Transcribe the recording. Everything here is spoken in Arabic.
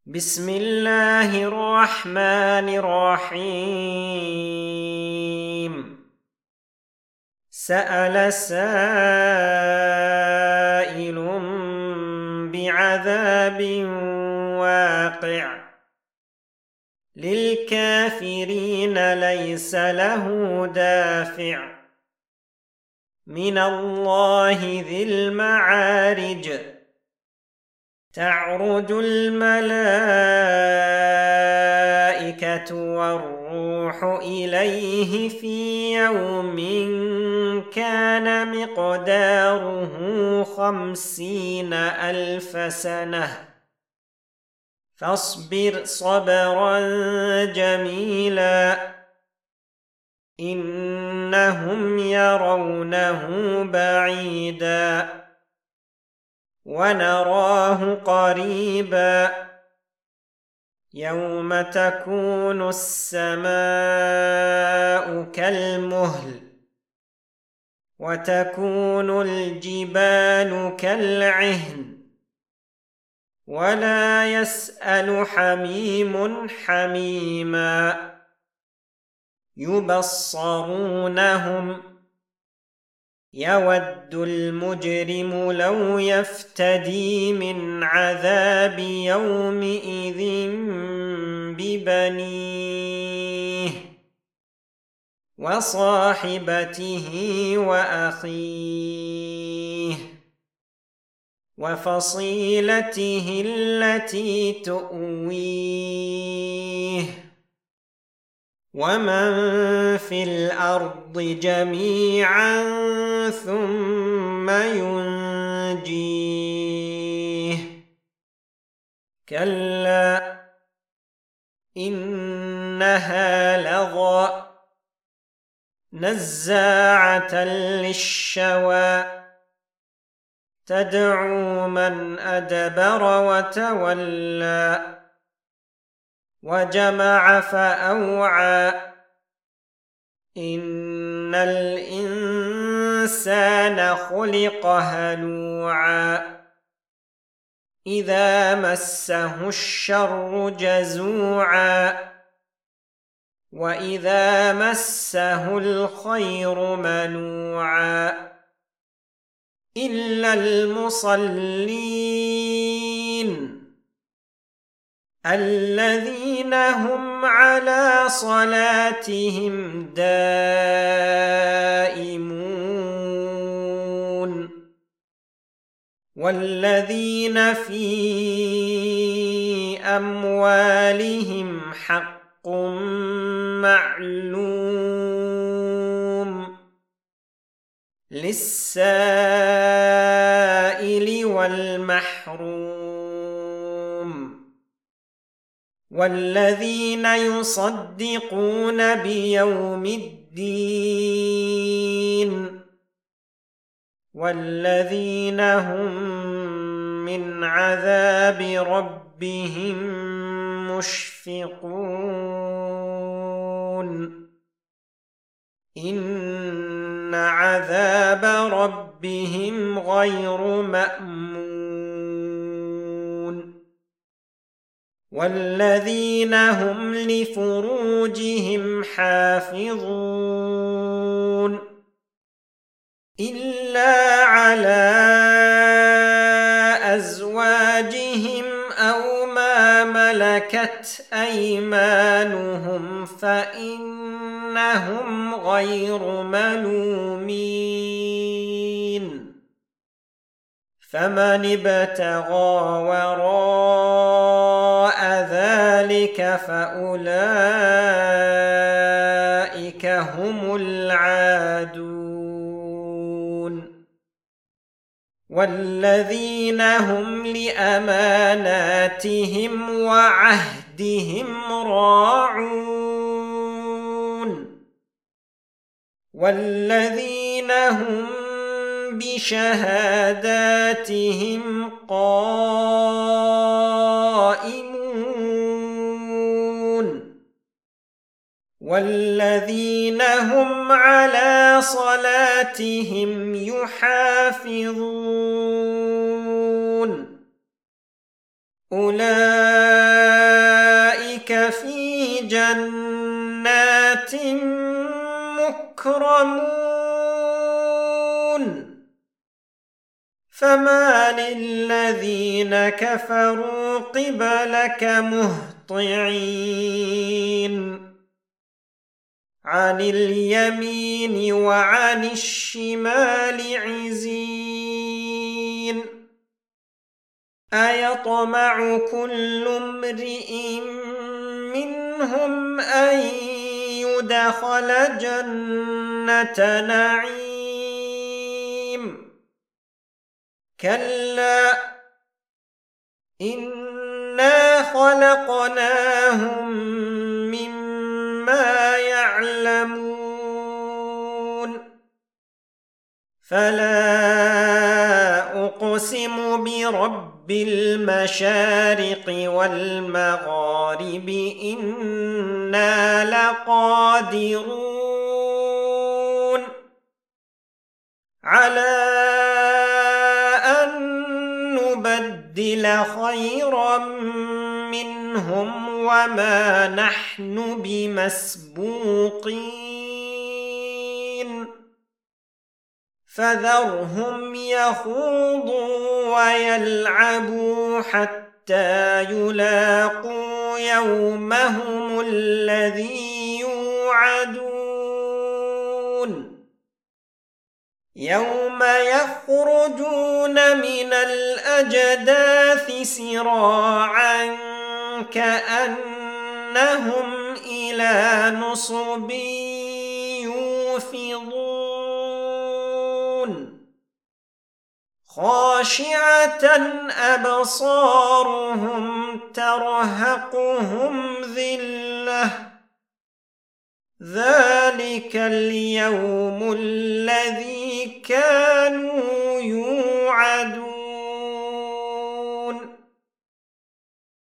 بسم الله الرحمن الرحيم. سأل سائل بعذاب واقع للكافرين ليس له دافع من الله ذي المعارج. تعرج الملائكة والروح إليه في يوم كان مقداره 50,000 سنة فاصبر صبرا جميلا إنهم يرونه بعيدا ونراه قريبا يوم تكون السماء كالمهل وتكون الجبال كالعهن ولا يسأل حميم حميما يبصرونهم يود المجرم لو يفتدي من عذاب يومئذ ببنيه وصاحبته وأخيه وفصيلته التي تؤويه ومن في الأرض جميعا ثم ينجيه كلا إنها لظى نزاعة للشوى تدعو من أدبر وتولى وجمع فأوعى إن الإنسان خلق هلوعا إذا مسه الشر جزوعا وإذا مسه الخير منوعا إلا المصلين الذين هم على صلاتهم دائمون والذين في أموالهم حق معلوم للسائل والمحروم والذين يصدقون بيوم الدين والذين هم من عذاب ربهم مشفقون إن عذاب ربهم غير مأمون والذين هم لفروجهم حافظون إلا على أزواجهم أو ما ملكت أيمانهم فإنهم غير ملومين فمن ابتغى وراء ذلك فأولئك هم العادون والذين هم لأماناتهم وعهدهم راعون والذين هم بشهاداتهم قائمون والذين هم على صلاتهم يحافظون أولئك مكرمون فما للذين كفروا قبلك مهطعين عن اليمين وعن الشمال عزين أيطمع كل امرئ منهم أن يدخل جنة نعيم كلا إنا خلقناهم مما يعلمون فلا أقسم برب المشارق والمغارب إنا لقادرون على أن نبدل خيرا منهم وما نحن بمسبوقين فذرهم يخوضوا ويلعبوا حتى يلاقوا يومهم الذي يوعدون يوم يخرجون من الأجداث سراعا كأنهم إلى نصب يوفضون خاشعة أبصارهم ترهقهم ذلة ذلك اليوم الذي كانوا يوعدون